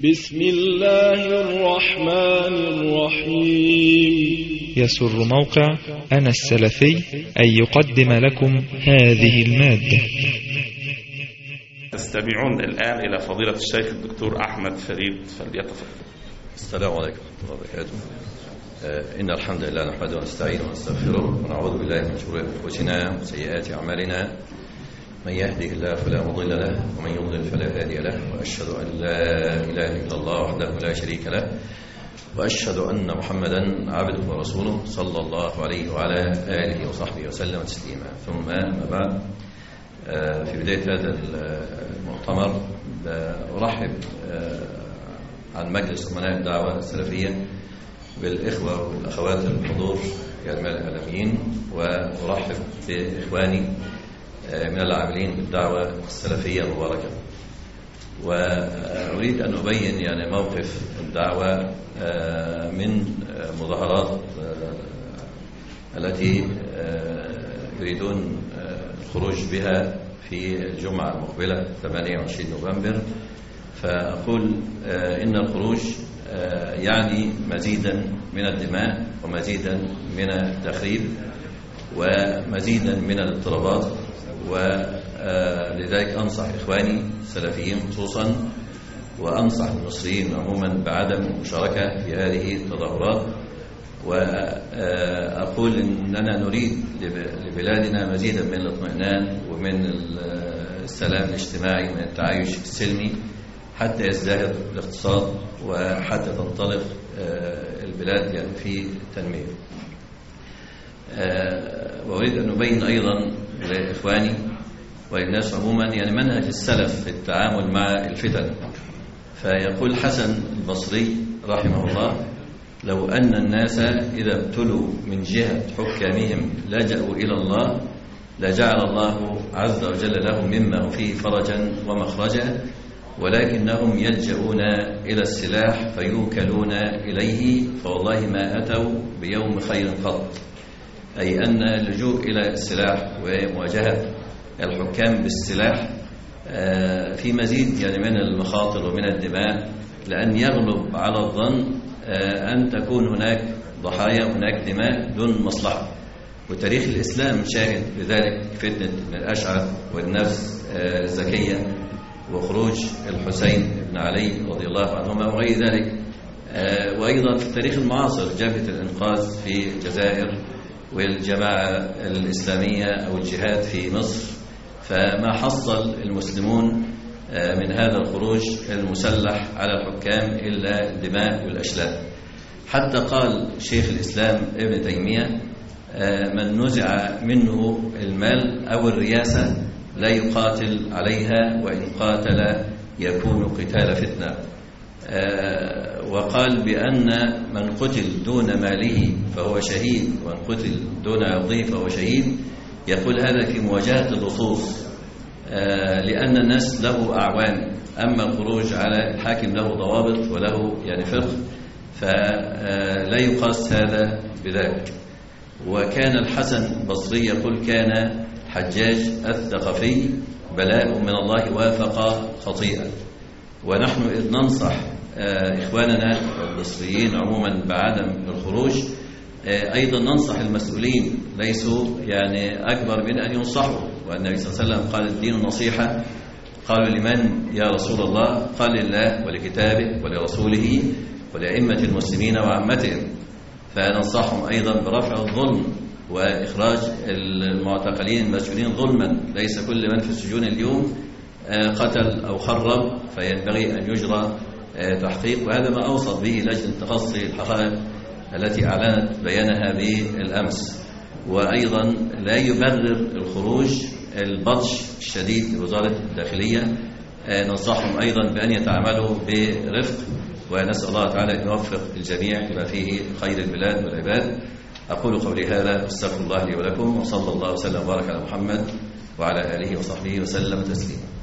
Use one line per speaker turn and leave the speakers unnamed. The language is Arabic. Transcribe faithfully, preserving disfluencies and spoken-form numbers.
بسم الله الرحمن الرحيم.
يسر موقع أنا السلفي أن يقدم لكم هذه المادة.
تستمعون الآن إلى فضيلة الشيخ الدكتور أحمد فريد، فليتفضل.
السلام عليكم ورحمة الله وبركاته. آه إن الحمد لله نحمده ونستعينه ونستغفره ونعوذ بالله من شرور أنفسنا وسيئات أعمالنا. من يهده الله فلا مضل له ومن يضلل فلا هادي له، وأشهد أن لا إله إلا الله وحده لا شريك له، وأشهد أن محمدا عبده ورسوله صلى الله عليه وعلى آله وصحبه وسلم تسليما. ثم ما بعد، في بداية هذا المؤتمر أرحب عن مجلس أمناء الدعوة السلفية بالإخوة والأخوات الحضور يا الإعلاميين، وأرحب بإخواني من العاملين بالدعوة السلفية المباركة. وأريد أن أبين يعني موقف الدعوة من مظاهرات التي يريدون الخروج بها في الجمعة المقبلة ثمانية وعشرين نوفمبر. فأقول إن الخروج يعني مزيدا من الدماء ومزيدا من التخريب ومزيدا من الاضطرابات، ولذلك أنصح إخواني السلفيين خصوصا وأنصح المصريين عموما بعدم المشاركة في هذه التظاهرات. وأقول إننا نريد لبلادنا مزيدا من الاطمئنان ومن السلام الاجتماعي ومن التعايش السلمي حتى يزدهر الاقتصاد وحتى تنطلق البلاد يعني في تنمية. وأريد أن نبين أيضا لإخواني وللناس عموما يعني منهج السلف في التعامل مع الفتن. فيقول حسن البصري رحمه الله: لو أن الناس إذا ابتلوا من جهة حكامهم لجأوا إلى الله لجعل الله عز وجل لهم مما فيه فرجا ومخرجا، ولكنهم يلجؤون إلى السلاح فيوكلون إليه، فوالله ما أتوا بيوم خير قط. أي أن اللجوء إلى السلاح ومواجهة الحكام بالسلاح في مزيد يعني من المخاطر ومن الدماء، لأن يغلب على الظن أن تكون هناك ضحايا وهناك دماء دون مصلحة. وتاريخ الإسلام شاهد بذلك، فتنة ابن الأشعث والنفس الزكية وخروج الحسين بن علي رضي الله عنهما وغير ذلك. وأيضا في التاريخ المعاصر جبهة الإنقاذ في الجزائر والجماعة الإسلامية أو الجهاد في مصر. فما حصل المسلمون من هذا الخروج المسلح على الحكام إلا الدماء والأشلاء. حتى قال شيخ الإسلام ابن تيمية: من نزع منه المال أو الرياسة لا يقاتل عليها، وإن قاتل يكون قتال فتنة. وقال بأن من قتل دون ماله فهو شهيد، ومن قتل دون عرضه فهو شهيد. يقول هذا في مواجهة اللصوص، لأن الناس له أعوان، أما الخروج على الحاكم له ضوابط وله يعني فقه، فلا يقاس هذا بذلك. وكان الحسن البصري يقول: كان حجاج الثقفي بلاء من الله وافق خطيئة. ونحن إذ ننصح إخواننا المصريين عموما بعدم الخروج، أيضا ننصح المسؤولين ليسوا يعني أكبر من أن ينصحوا. والنبي صلى الله عليه وسلم قال: الدين النصيحة. قالوا: لمن يا رسول الله؟ قال: لله ولكتابه ولرسوله ولأئمة المسلمين وعامتهم. فننصحهم أيضا برفع الظلم وإخراج المعتقلين المسجونين ظلما. ليس كل من في السجون اليوم قتل أو خرب، فينبغي أن يجرى تحقيق. وهذا ما أوصت به لجنة تخصي الحقائق التي أعلنت بيانها بالأمس. وأيضا لا يبرر الخروج البطش الشديد لوزارة الداخلية. ننصحهم أيضا بأن يتعاملوا برفق، ونسأل الله تعالى أن يوفق الجميع لما فيه خير البلاد والعباد. أقول قولي هذا، استغفر الله لي ولكم، وصلى الله وسلم وبارك على محمد وعلى آله وصحبه وسلم تسليما.